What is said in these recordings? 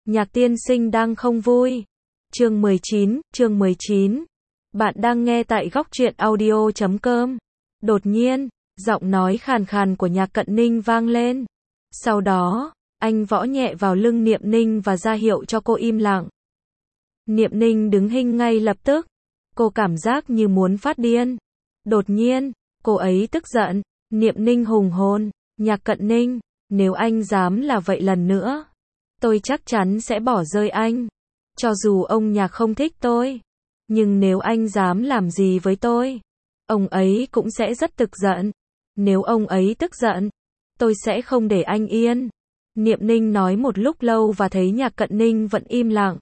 Nhạc tiên sinh đang không vui. Chương 19. Bạn đang nghe tại góc truyện audio.com. Đột nhiên, giọng nói khàn khàn của Nhạc Cận Ninh vang lên. Sau đó, anh võ nhẹ vào lưng Niệm Ninh và ra hiệu cho cô im lặng. Niệm Ninh đứng hình ngay lập tức. Cô cảm giác như muốn phát điên. Đột nhiên, cô ấy tức giận. Niệm Ninh hùng hồn. Nhạc Cận Ninh, nếu anh dám là vậy lần nữa, tôi chắc chắn sẽ bỏ rơi anh. Cho dù ông Nhạc không thích tôi, nhưng nếu anh dám làm gì với tôi, ông ấy cũng sẽ rất tức giận. Nếu ông ấy tức giận, tôi sẽ không để anh yên. Niệm Ninh nói một lúc lâu và thấy Nhạc Cận Ninh vẫn im lặng.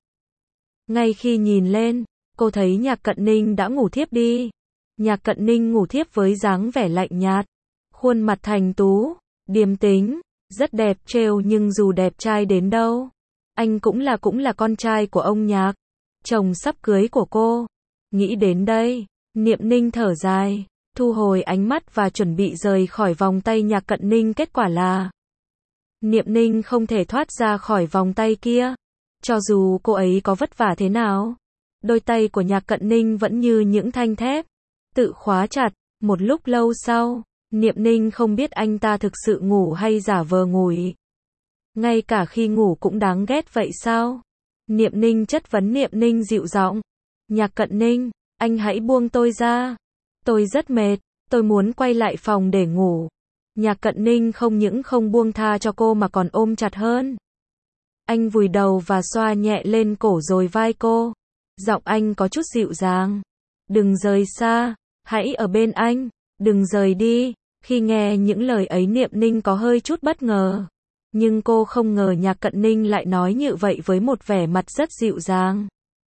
Ngay khi nhìn lên, cô thấy Nhạc Cận Ninh đã ngủ thiếp đi. Nhạc Cận Ninh ngủ thiếp với dáng vẻ lạnh nhạt, khuôn mặt thành tú, điềm tĩnh, rất đẹp trêu, nhưng dù đẹp trai đến đâu, anh cũng là con trai của ông Nhạc, chồng sắp cưới của cô. Nghĩ đến đây, Niệm Ninh thở dài, thu hồi ánh mắt và chuẩn bị rời khỏi vòng tay Nhạc Cận Ninh. Kết quả là Niệm Ninh không thể thoát ra khỏi vòng tay kia. Cho dù cô ấy có vất vả thế nào, đôi tay của Nhạc Cận Ninh vẫn như những thanh thép, tự khóa chặt. Một lúc lâu sau, Niệm Ninh không biết anh ta thực sự ngủ hay giả vờ ngủ. Ngay cả khi ngủ cũng đáng ghét vậy sao? Niệm Ninh chất vấn. Niệm Ninh dịu giọng. Nhạc Cận Ninh, anh hãy buông tôi ra. Tôi rất mệt, tôi muốn quay lại phòng để ngủ. Nhạc Cận Ninh không những không buông tha cho cô mà còn ôm chặt hơn. Anh vùi đầu và xoa nhẹ lên cổ rồi vai cô. Giọng anh có chút dịu dàng. Đừng rời xa, hãy ở bên anh, đừng rời đi. Khi nghe những lời ấy, Niệm Ninh có hơi chút bất ngờ. Nhưng cô không ngờ Nhạc Cận Ninh lại nói như vậy với một vẻ mặt rất dịu dàng.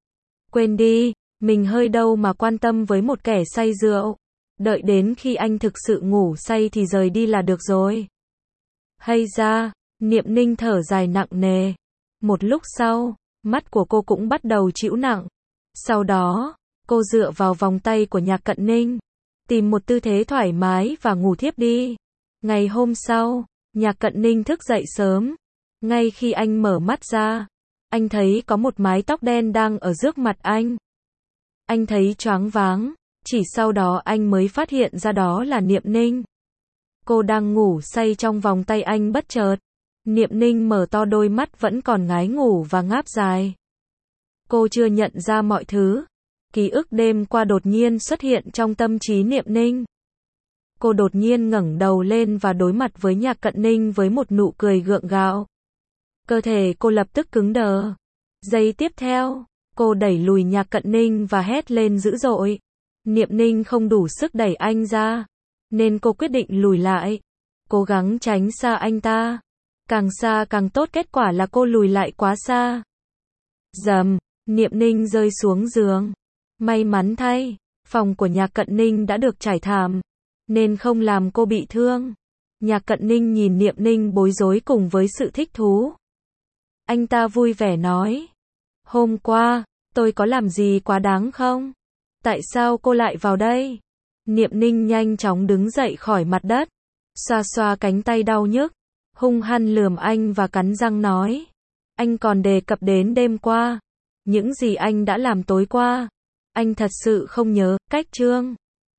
Quên đi, mình hơi đâu mà quan tâm với một kẻ say rượu. Đợi đến khi anh thực sự ngủ say thì rời đi là được rồi. Hay ra, Niệm Ninh thở dài nặng nề. Một lúc sau, mắt của cô cũng bắt đầu trĩu nặng. Sau đó, cô dựa vào vòng tay của Nhạc Cận Ninh, tìm một tư thế thoải mái và ngủ thiếp đi. Ngày hôm sau, Nhạc Cận Ninh thức dậy sớm. Ngay khi anh mở mắt ra, anh thấy có một mái tóc đen đang ở trước mặt anh. Anh thấy choáng váng, chỉ sau đó anh mới phát hiện ra đó là Niệm Ninh. Cô đang ngủ say trong vòng tay anh. Bất chợt, Niệm Ninh mở to đôi mắt vẫn còn ngái ngủ và ngáp dài. Cô chưa nhận ra mọi thứ. Ký ức đêm qua đột nhiên xuất hiện trong tâm trí Niệm Ninh. Cô đột nhiên ngẩng đầu lên và đối mặt với Nhạc Cận Ninh với một nụ cười gượng gạo. Cơ thể cô lập tức cứng đờ. Giây tiếp theo, cô đẩy lùi Nhạc Cận Ninh và hét lên dữ dội. Niệm Ninh không đủ sức đẩy anh ra, nên cô quyết định lùi lại, cố gắng tránh xa anh ta. Càng xa càng tốt. Kết quả là cô lùi lại quá xa. Rầm, Niệm Ninh rơi xuống giường. May mắn thay, phòng của Nhạc Cận Ninh đã được trải thảm, nên không làm cô bị thương. Nhạc Cận Ninh nhìn Niệm Ninh bối rối cùng với sự thích thú. Anh ta vui vẻ nói. Hôm qua, tôi có làm gì quá đáng không? Tại sao cô lại vào đây? Niệm Ninh nhanh chóng đứng dậy khỏi mặt đất, xoa xoa cánh tay đau nhức, hung hăng lườm anh và cắn răng nói. Anh còn đề cập đến đêm qua, những gì anh đã làm tối qua. Anh thật sự không nhớ. Cách chương